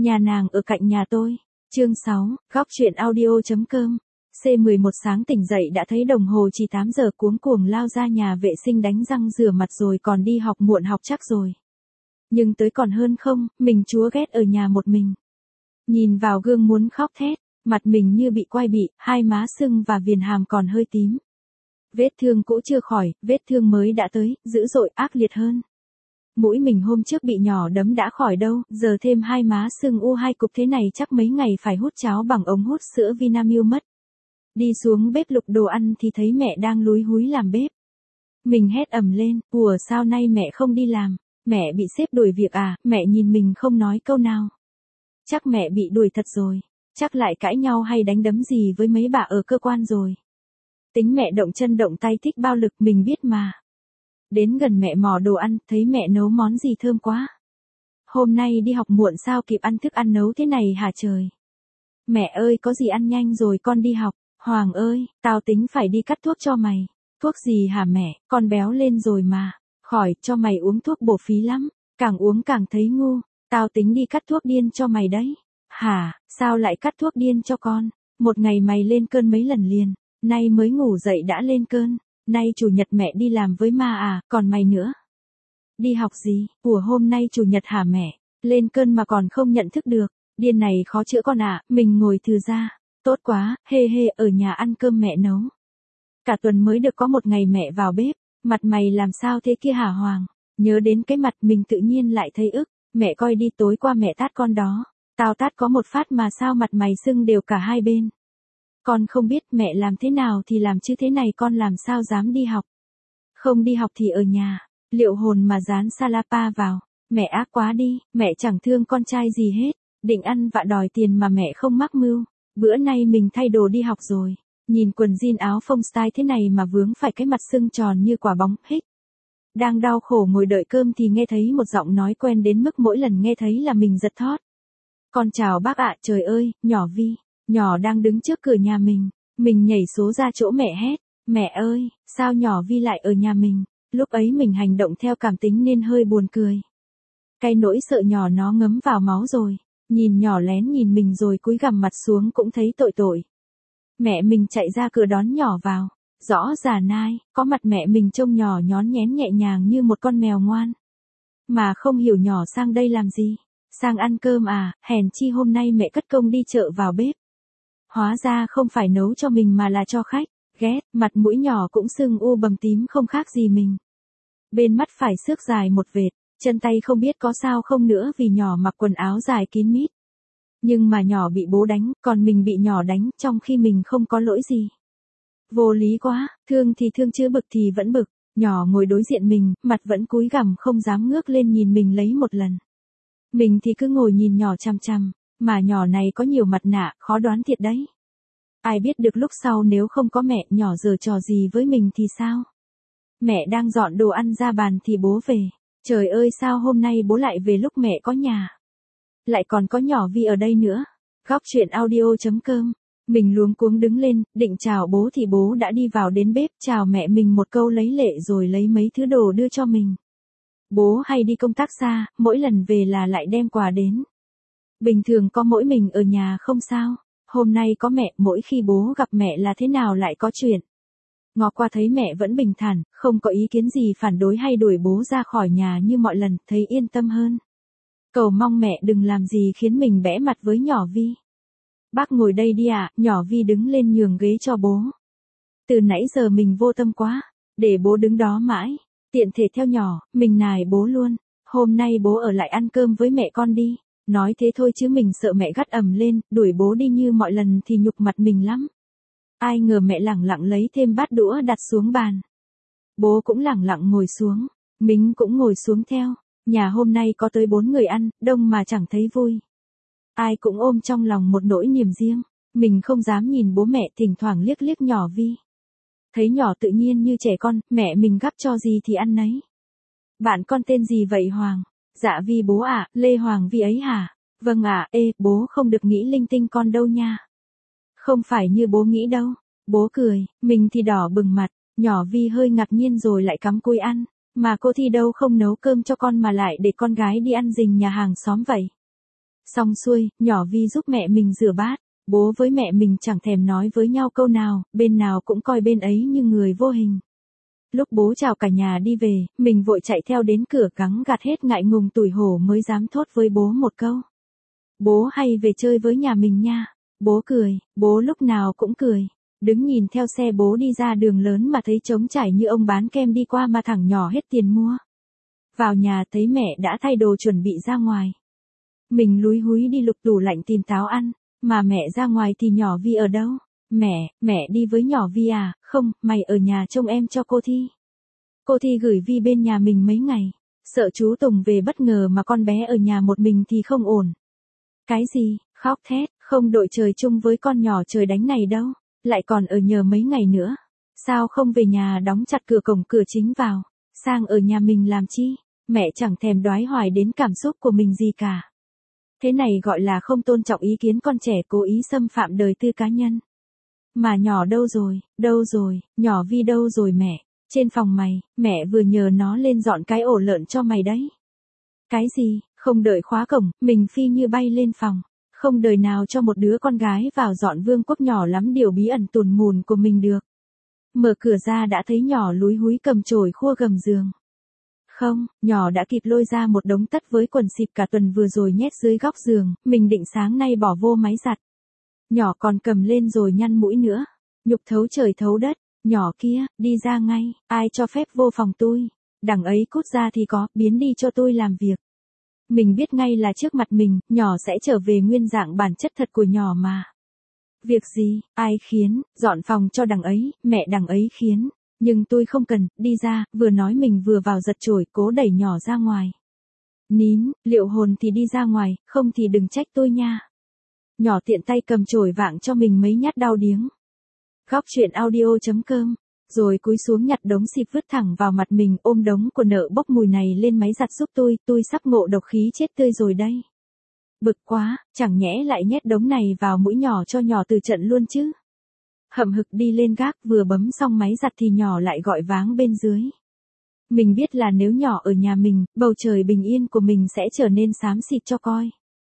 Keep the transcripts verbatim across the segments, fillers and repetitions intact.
Nhà nàng ở cạnh nhà tôi. Chương sáu, góc chuyện audio.com. xê mười một sáng tỉnh dậy đã thấy đồng hồ chỉ tám giờ, cuống cuồng lao ra nhà vệ sinh đánh răng rửa mặt rồi còn đi học, muộn học chắc rồi. Nhưng tới còn hơn không, mình chúa ghét ở nhà một mình. Nhìn vào gương muốn khóc thét, mặt mình như bị quai bị, hai má sưng và viền hàm còn hơi tím. Vết thương cũ chưa khỏi, vết thương mới đã tới, dữ dội, ác liệt hơn. Mũi mình hôm trước bị nhỏ đấm đã khỏi đâu, giờ thêm hai má sưng u hai cục thế này chắc mấy ngày phải hút cháo bằng ống hút sữa Vinamilk mất. Đi xuống bếp lục đồ ăn thì thấy mẹ đang lúi húi làm bếp. Mình hét ầm lên, ủa sao nay mẹ không đi làm, mẹ bị sếp đuổi việc à? Mẹ nhìn mình không nói câu nào. Chắc mẹ bị đuổi thật rồi, chắc lại cãi nhau hay đánh đấm gì với mấy bà ở cơ quan rồi. Tính mẹ động chân động tay thích bao lực mình biết mà. Đến gần mẹ mò đồ ăn, thấy mẹ nấu món gì thơm quá. Hôm nay đi học muộn sao kịp ăn thức ăn nấu thế này hả trời. Mẹ ơi có gì ăn nhanh rồi con đi học. Hoàng ơi, tao tính phải đi cắt thuốc cho mày. Thuốc gì hả mẹ, con béo lên rồi mà. Khỏi, cho mày uống thuốc bổ phí lắm. Càng uống càng thấy ngu. Tao tính đi cắt thuốc điên cho mày đấy. Hả, sao lại cắt thuốc điên cho con? Một ngày mày lên cơn mấy lần liền. Nay mới ngủ dậy đã lên cơn. Nay chủ nhật mẹ đi làm với ma à, còn mày nữa. Đi học gì, của hôm nay chủ nhật hả mẹ? Lên cơn mà còn không nhận thức được. Điên này khó chữa con à, mình ngồi thư ra. Tốt quá, hê hê, ở nhà ăn cơm mẹ nấu. Cả tuần mới được có một ngày mẹ vào bếp. Mặt mày làm sao thế kia hả Hoàng? Nhớ đến cái mặt mình tự nhiên lại thấy ức. Mẹ coi đi, tối qua mẹ tát con đó. Tao tát có một phát mà sao mặt mày sưng đều cả hai bên. Con không biết mẹ làm thế nào thì làm chứ thế này con làm sao dám đi học. Không đi học thì ở nhà, liệu hồn mà dán Salapa vào. Mẹ ác quá đi, mẹ chẳng thương con trai gì hết. Định ăn vạ đòi tiền mà mẹ không mắc mưu. Bữa nay mình thay đồ đi học rồi. Nhìn quần jean áo phông style thế này mà vướng phải cái mặt sưng tròn như quả bóng, hích. Đang đau khổ ngồi đợi cơm thì nghe thấy một giọng nói quen đến mức mỗi lần nghe thấy là mình giật thót. Con chào bác ạ, trời ơi, nhỏ Vi. Nhỏ đang đứng trước cửa nhà mình. Mình nhảy số ra chỗ mẹ hét. Mẹ ơi, sao nhỏ Vi lại ở nhà mình? Lúc ấy mình hành động theo cảm tính nên hơi buồn cười. Cái nỗi sợ nhỏ nó ngấm vào máu rồi. Nhìn nhỏ lén nhìn mình rồi cúi gằm mặt xuống cũng thấy tội tội. Mẹ mình chạy ra cửa đón nhỏ vào. Rõ già nai, có mặt mẹ mình trông nhỏ nhón nhén nhẹ nhàng như một con mèo ngoan. Mà không hiểu nhỏ sang đây làm gì. Sang ăn cơm à, hèn chi hôm nay mẹ cất công đi chợ vào bếp. Hóa ra không phải nấu cho mình mà là cho khách. Ghét, mặt mũi nhỏ cũng sưng u bầm tím không khác gì mình. Bên mắt phải xước dài một vệt, chân tay không biết có sao không nữa vì nhỏ mặc quần áo dài kín mít. Nhưng mà nhỏ bị bố đánh, còn mình bị nhỏ đánh trong khi mình không có lỗi gì. Vô lý quá, thương thì thương chứ bực thì vẫn bực. Nhỏ ngồi đối diện mình, mặt vẫn cúi gằm không dám ngước lên nhìn mình lấy một lần. Mình thì cứ ngồi nhìn nhỏ chằm chằm. Mà nhỏ này có nhiều mặt nạ, khó đoán thiệt đấy. Ai biết được lúc sau nếu không có mẹ, nhỏ giở trò gì với mình thì sao? Mẹ đang dọn đồ ăn ra bàn thì bố về. Trời ơi sao hôm nay bố lại về lúc mẹ có nhà. Lại còn có nhỏ Vi ở đây nữa. Góc chuyện audio.com. Mình luống cuống đứng lên, định chào bố thì bố đã đi vào đến bếp chào mẹ mình một câu lấy lệ rồi lấy mấy thứ đồ đưa cho mình. Bố hay đi công tác xa, mỗi lần về là lại đem quà đến. Bình thường có mỗi mình ở nhà không sao. Hôm nay có mẹ, mỗi khi bố gặp mẹ là thế nào lại có chuyện. Ngó qua thấy mẹ vẫn bình thản, không có ý kiến gì phản đối hay đuổi bố ra khỏi nhà như mọi lần, thấy yên tâm hơn. Cầu mong mẹ đừng làm gì khiến mình bẽ mặt với nhỏ Vi. Bác ngồi đây đi ạ, à, nhỏ Vi đứng lên nhường ghế cho bố. Từ nãy giờ mình vô tâm quá, để bố đứng đó mãi. Tiện thể theo nhỏ, mình nài bố luôn. Hôm nay bố ở lại ăn cơm với mẹ con đi. Nói thế thôi chứ mình sợ mẹ gắt ầm lên, đuổi bố đi như mọi lần thì nhục mặt mình lắm. Ai ngờ mẹ lẳng lặng lấy thêm bát đũa đặt xuống bàn. Bố cũng lẳng lặng ngồi xuống, mình cũng ngồi xuống theo. Nhà hôm nay có tới bốn người ăn, đông mà chẳng thấy vui. Ai cũng ôm trong lòng một nỗi niềm riêng. Mình không dám nhìn bố mẹ, thỉnh thoảng liếc liếc nhỏ Vi. Thấy nhỏ tự nhiên như trẻ con, mẹ mình gắp cho gì thì ăn nấy. Bạn con tên gì vậy Hoàng? Dạ Vi bố ạ, à, Lê Hoàng Vi ấy hả? Vâng ạ, à, ê, bố không được nghĩ linh tinh con đâu nha. Không phải như bố nghĩ đâu. Bố cười, mình thì đỏ bừng mặt, nhỏ Vi hơi ngạc nhiên rồi lại cắm cúi ăn. Mà cô thì đâu không nấu cơm cho con mà lại để con gái đi ăn rình nhà hàng xóm vậy. Xong xuôi, nhỏ Vi giúp mẹ mình rửa bát. Bố với mẹ mình chẳng thèm nói với nhau câu nào, bên nào cũng coi bên ấy như người vô hình. Lúc bố chào cả nhà đi về, mình vội chạy theo đến cửa gắng gạt hết ngại ngùng tủi hổ mới dám thốt với bố một câu. Bố hay về chơi với nhà mình nha. Bố cười, bố lúc nào cũng cười. Đứng nhìn theo xe bố đi ra đường lớn mà thấy trống trải như ông bán kem đi qua mà thẳng nhỏ hết tiền mua. Vào nhà thấy mẹ đã thay đồ chuẩn bị ra ngoài. Mình lúi húi đi lục tủ lạnh tìm táo ăn, mà mẹ ra ngoài thì nhỏ Vi ở đâu? Mẹ, mẹ đi với nhỏ Vi à? Không, mày ở nhà trông em cho cô Thi. Cô Thi gửi Vi bên nhà mình mấy ngày, sợ chú Tùng về bất ngờ mà con bé ở nhà một mình thì không ổn. Cái gì, khóc thét, không đội trời chung với con nhỏ trời đánh này đâu, lại còn ở nhờ mấy ngày nữa. Sao không về nhà đóng chặt cửa cổng cửa chính vào, sang ở nhà mình làm chi? Mẹ chẳng thèm đoái hoài đến cảm xúc của mình gì cả. Thế này gọi là không tôn trọng ý kiến con trẻ, cố ý xâm phạm đời tư cá nhân. Mà nhỏ đâu rồi, đâu rồi, nhỏ Vi đâu rồi mẹ? Trên phòng mày, mẹ vừa nhờ nó lên dọn cái ổ lợn cho mày đấy. Cái gì, không đợi khóa cổng, mình phi như bay lên phòng. Không đời nào cho một đứa con gái vào dọn vương quốc nhỏ lắm điều bí ẩn tùn mùn của mình được. Mở cửa ra đã thấy nhỏ lúi húi cầm chổi khua gầm giường. Không, nhỏ đã kịp lôi ra một đống tất với quần xịp cả tuần vừa rồi nhét dưới góc giường, mình định sáng nay bỏ vô máy giặt. Nhỏ còn cầm lên rồi nhăn mũi nữa. Nhục thấu trời thấu đất, nhỏ kia, đi ra ngay, ai cho phép vô phòng tôi. Đằng ấy cút ra thì có, biến đi cho tôi làm việc. Mình biết ngay là trước mặt mình, nhỏ sẽ trở về nguyên dạng bản chất thật của nhỏ mà. Việc gì, ai khiến, dọn phòng cho đằng ấy, mẹ đằng ấy khiến. Nhưng tôi không cần, đi ra, vừa nói mình vừa vào giật chổi, cố đẩy nhỏ ra ngoài. Nín, liệu hồn thì đi ra ngoài, không thì đừng trách tôi nha. Nhỏ tiện tay cầm chổi vạng cho mình mấy nhát đau điếng. Góc chuyện audio chấm com, rồi cúi xuống nhặt đống xịp vứt thẳng vào mặt mình, ôm đống của nợ bốc mùi này lên máy giặt giúp tôi, tôi sắp ngộ độc khí chết tươi rồi đây. Bực quá, chẳng nhẽ lại nhét đống này vào mũi nhỏ cho nhỏ từ trận luôn chứ. Hậm hực đi lên gác vừa bấm xong máy giặt thì nhỏ lại gọi váng bên dưới. Mình biết là nếu nhỏ ở nhà mình, bầu trời bình yên của mình sẽ trở nên xám xịt cho coi.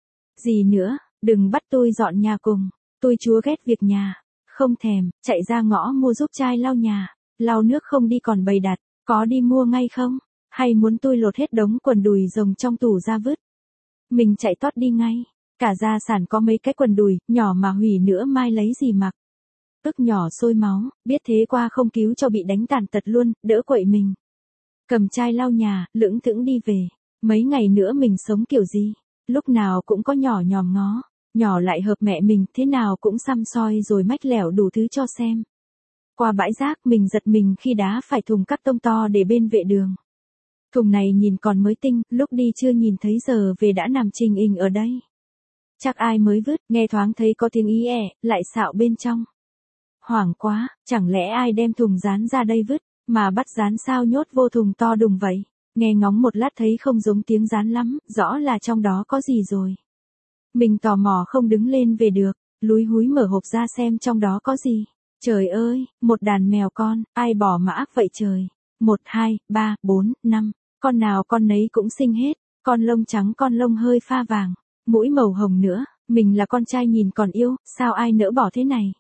Gì nữa, đừng bắt tôi dọn nhà cùng, tôi chúa ghét việc nhà. Không thèm, chạy ra ngõ mua giúp chai lau nhà, lau nước không đi còn bày đặt, có đi mua ngay không? Hay muốn tôi lột hết đống quần đùi rồng trong tủ ra vứt? Mình chạy tót đi ngay, cả gia sản có mấy cái quần đùi, nhỏ mà hủy nữa mai lấy gì mặc. Tức nhỏ sôi máu, biết thế qua không cứu cho bị đánh tàn tật luôn, đỡ quậy mình. Cầm chai lau nhà, lững thững đi về, mấy ngày nữa mình sống kiểu gì? Lúc nào cũng có nhỏ nhòm ngó. Nhỏ lại hợp mẹ mình, thế nào cũng xăm soi rồi mách lẻo đủ thứ cho xem. Qua bãi rác mình giật mình khi đá phải thùng cắt tông to để bên vệ đường. Thùng này nhìn còn mới tinh, lúc đi chưa nhìn thấy giờ về đã nằm trình hình ở đây. Chắc ai mới vứt, nghe thoáng thấy có tiếng ý ẹ, lại xạo bên trong. Hoảng quá, chẳng lẽ ai đem thùng dán ra đây vứt, mà bắt dán sao nhốt vô thùng to đùng vậy. Nghe ngóng một lát thấy không giống tiếng dán lắm, rõ là trong đó có gì rồi. Mình tò mò không đứng lên về được, lúi húi mở hộp ra xem trong đó có gì. Trời ơi, một đàn mèo con, ai bỏ mà ác vậy trời. Một, hai, ba, bốn, năm, con nào con nấy cũng xinh hết, con lông trắng con lông hơi pha vàng, mũi màu hồng nữa, mình là con trai nhìn còn yêu, sao ai nỡ bỏ thế này.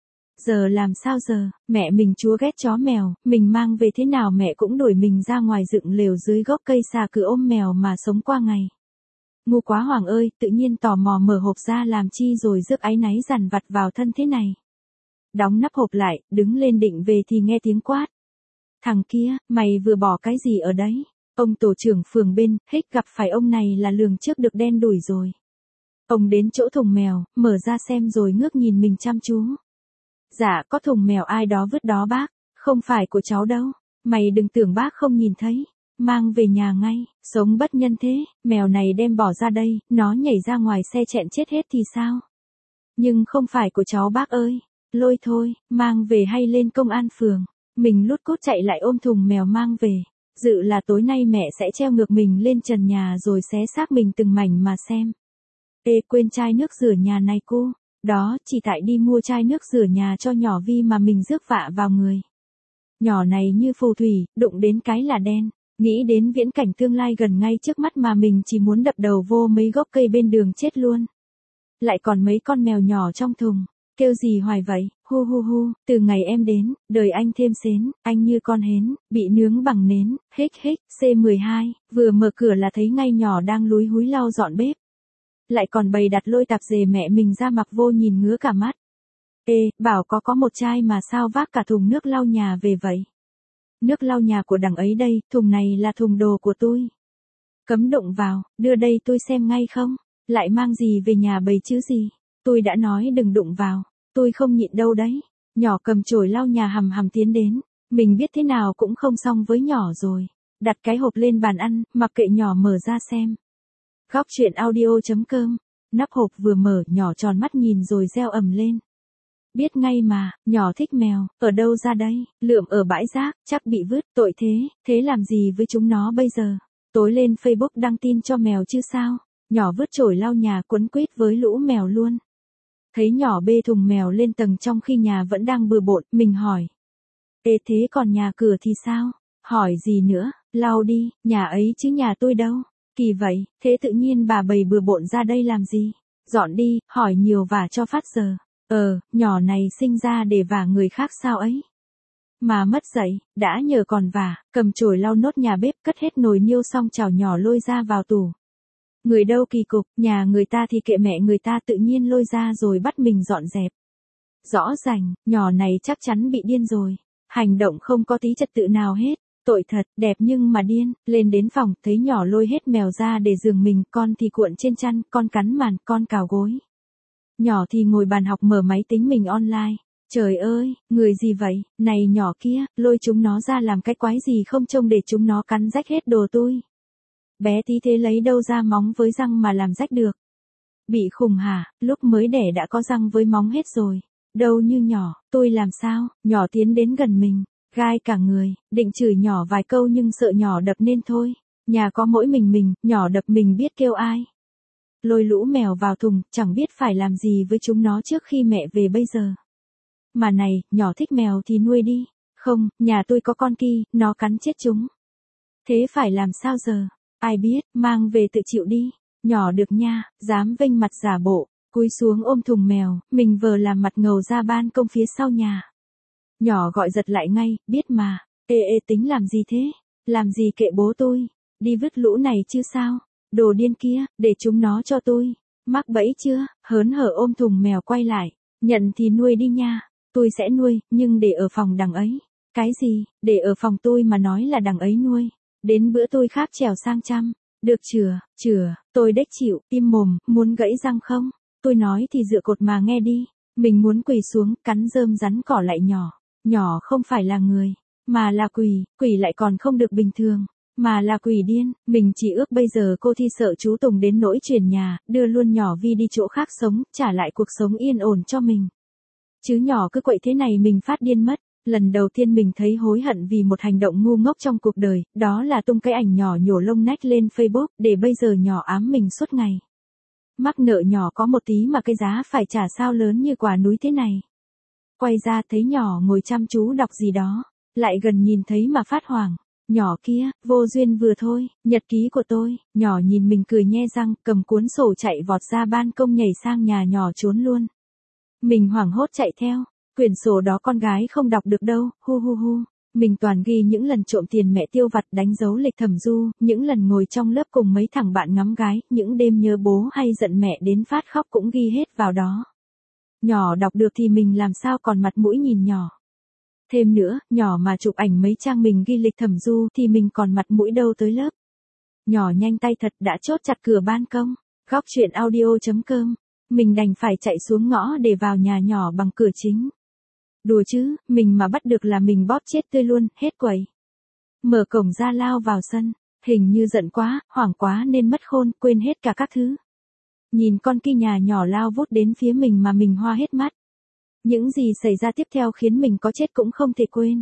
Giờ làm sao giờ, mẹ mình chúa ghét chó mèo, mình mang về thế nào mẹ cũng đuổi mình ra ngoài dựng lều dưới gốc cây xà cừ ôm mèo mà sống qua ngày. Ngu quá Hoàng ơi, tự nhiên tò mò mở hộp ra làm chi rồi rước áy náy dằn vặt vào thân thế này. Đóng nắp hộp lại, đứng lên định về thì nghe tiếng quát. Thằng kia, mày vừa bỏ cái gì ở đấy? Ông tổ trưởng phường bên, hích gặp phải ông này là lường trước được đen đủi rồi. Ông đến chỗ thùng mèo, mở ra xem rồi ngước nhìn mình chăm chú. Dạ, có thùng mèo ai đó vứt đó bác, không phải của cháu đâu, mày đừng tưởng bác không nhìn thấy. Mang về nhà ngay, sống bất nhân thế, mèo này đem bỏ ra đây, nó nhảy ra ngoài xe chẹn chết hết thì sao? Nhưng không phải của cháu bác ơi, lôi thôi, mang về hay lên công an phường. Mình lút cút chạy lại ôm thùng mèo mang về, dự là tối nay mẹ sẽ treo ngược mình lên trần nhà rồi xé xác mình từng mảnh mà xem. Ê quên chai nước rửa nhà này cô, đó chỉ tại đi mua chai nước rửa nhà cho nhỏ Vi mà mình rước vạ vào người. Nhỏ này như phù thủy, đụng đến cái là đen. Nghĩ đến viễn cảnh tương lai gần ngay trước mắt mà mình chỉ muốn đập đầu vô mấy gốc cây bên đường chết luôn. Lại còn mấy con mèo nhỏ trong thùng, kêu gì hoài vậy, hu hu hu, từ ngày em đến, đời anh thêm xến, anh như con hến, bị nướng bằng nến, hích hích, C mười hai, vừa mở cửa là thấy ngay nhỏ đang lúi húi lau dọn bếp. Lại còn bày đặt lôi tạp dề mẹ mình ra mặc vô nhìn ngứa cả mắt. Ê, bảo có có một chai mà sao vác cả thùng nước lau nhà về vậy? Nước lau nhà của đằng ấy đây, thùng này là thùng đồ của tôi. Cấm đụng vào, đưa đây tôi xem ngay không? Lại mang gì về nhà bày chứ gì? Tôi đã nói đừng đụng vào, tôi không nhịn đâu đấy. Nhỏ cầm chổi lau nhà hầm hầm tiến đến, mình biết thế nào cũng không xong với nhỏ rồi. Đặt cái hộp lên bàn ăn, mặc kệ nhỏ mở ra xem. Góc chuyện audio.com, nắp hộp vừa mở nhỏ tròn mắt nhìn rồi reo ầm lên. Biết ngay mà, nhỏ thích mèo, ở đâu ra đây, lượm ở bãi rác, chắc bị vứt, tội thế, thế làm gì với chúng nó bây giờ? Tối lên Facebook đăng tin cho mèo chứ sao? Nhỏ vứt chổi lau nhà quấn quýt với lũ mèo luôn. Thấy nhỏ bê thùng mèo lên tầng trong khi nhà vẫn đang bừa bộn, mình hỏi. Ê thế còn nhà cửa thì sao? Hỏi gì nữa, lau đi, nhà ấy chứ nhà tôi đâu. Kỳ vậy, thế tự nhiên bà bày bừa bộn ra đây làm gì? Dọn đi, hỏi nhiều và cho phát giờ. Ờ, nhỏ này sinh ra để vả người khác sao ấy? Mà mất dạy, đã nhờ còn vả, cầm chổi lau nốt nhà bếp cất hết nồi niêu xong chảo nhỏ lôi ra vào tủ. Người đâu kỳ cục, nhà người ta thì kệ mẹ người ta tự nhiên lôi ra rồi bắt mình dọn dẹp. Rõ ràng, nhỏ này chắc chắn bị điên rồi. Hành động không có tí trật tự nào hết. Tội thật, đẹp nhưng mà điên, lên đến phòng, thấy nhỏ lôi hết mèo ra để giường mình, con thì cuộn trên chăn, con cắn màn, con cào gối. Nhỏ thì ngồi bàn học mở máy tính mình online. Trời ơi, người gì vậy, này nhỏ kia, lôi chúng nó ra làm cái quái gì không trông để chúng nó cắn rách hết đồ tôi. Bé tí thế lấy đâu ra móng với răng mà làm rách được. Bị khùng hả, lúc mới đẻ đã có răng với móng hết rồi. Đâu như nhỏ, tôi làm sao, nhỏ tiến đến gần mình. Gai cả người, định chửi nhỏ vài câu nhưng sợ nhỏ đập nên thôi. Nhà có mỗi mình mình, nhỏ đập mình biết kêu ai. Lôi lũ mèo vào thùng, chẳng biết phải làm gì với chúng nó trước khi mẹ về bây giờ. Mà này, nhỏ thích mèo thì nuôi đi. Không, nhà tôi có con Ki, nó cắn chết chúng. Thế phải làm sao giờ? Ai biết, mang về tự chịu đi. Nhỏ được nha, dám vênh mặt giả bộ, cúi xuống ôm thùng mèo, mình vờ làm mặt ngầu ra ban công phía sau nhà. Nhỏ gọi giật lại ngay, biết mà. Ê ê tính làm gì thế? Làm gì kệ bố tôi? Đi vứt lũ này chứ sao? Đồ điên kia, để chúng nó cho tôi. Mắc bẫy chưa? Hớn hở ôm thùng mèo quay lại. Nhận thì nuôi đi nha. Tôi sẽ nuôi, nhưng để ở phòng đằng ấy. Cái gì? Để ở phòng tôi mà nói là đằng ấy nuôi. Đến bữa tôi khác trèo sang chăm. Được chừa, chừa, tôi đếch chịu, im mồm, muốn gãy răng không? Tôi nói thì dựa cột mà nghe đi. Mình muốn quỳ xuống, cắn rơm rắn cỏ lại nhỏ. Nhỏ không phải là người, mà là quỷ, quỷ lại còn không được bình thường, mà là quỷ điên. Mình chỉ ước bây giờ cô Thi sợ chú Tùng đến nỗi chuyển nhà, đưa luôn nhỏ Vi đi chỗ khác sống, trả lại cuộc sống yên ổn cho mình. Chứ nhỏ cứ quậy thế này mình phát điên mất. Lần đầu tiên mình thấy hối hận vì một hành động ngu ngốc trong cuộc đời, đó là tung cái ảnh nhỏ nhổ lông nách lên Facebook, để bây giờ nhỏ ám mình suốt ngày. Mắc nợ nhỏ có một tí mà cái giá phải trả sao lớn như quả núi thế này. Quay ra thấy nhỏ ngồi chăm chú đọc gì đó, lại gần nhìn thấy mà phát hoảng. Nhỏ kia, vô duyên vừa thôi, nhật ký của tôi. Nhỏ nhìn mình cười nhe răng, cầm cuốn sổ chạy vọt ra ban công nhảy sang nhà nhỏ trốn luôn. Mình hoảng hốt chạy theo, quyển sổ đó con gái không đọc được đâu, hu hu hu. Mình toàn ghi những lần trộm tiền mẹ tiêu vặt đánh dấu lịch thẩm du, những lần ngồi trong lớp cùng mấy thằng bạn ngắm gái, những đêm nhớ bố hay giận mẹ đến phát khóc cũng ghi hết vào đó. Nhỏ đọc được thì mình làm sao còn mặt mũi nhìn nhỏ. Thêm nữa, nhỏ mà chụp ảnh mấy trang mình ghi lịch thẩm du thì mình còn mặt mũi đâu tới lớp. Nhỏ nhanh tay thật đã chốt chặt cửa ban công. Góc chuyện audio.com. Mình đành phải chạy xuống ngõ để vào nhà nhỏ bằng cửa chính. Đùa chứ, mình mà bắt được là mình bóp chết tươi luôn, hết quầy. Mở cổng ra lao vào sân, hình như giận quá, hoảng quá nên mất khôn, quên hết cả các thứ. Nhìn con Ki nhà nhỏ lao vút đến phía mình mà mình hoa hết mắt. Những gì xảy ra tiếp theo khiến mình có chết cũng không thể quên.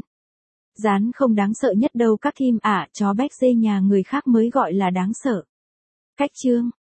Rán không đáng sợ nhất đâu các thím ạ, à, chó béc dê nhà người khác mới gọi là đáng sợ. Cách chương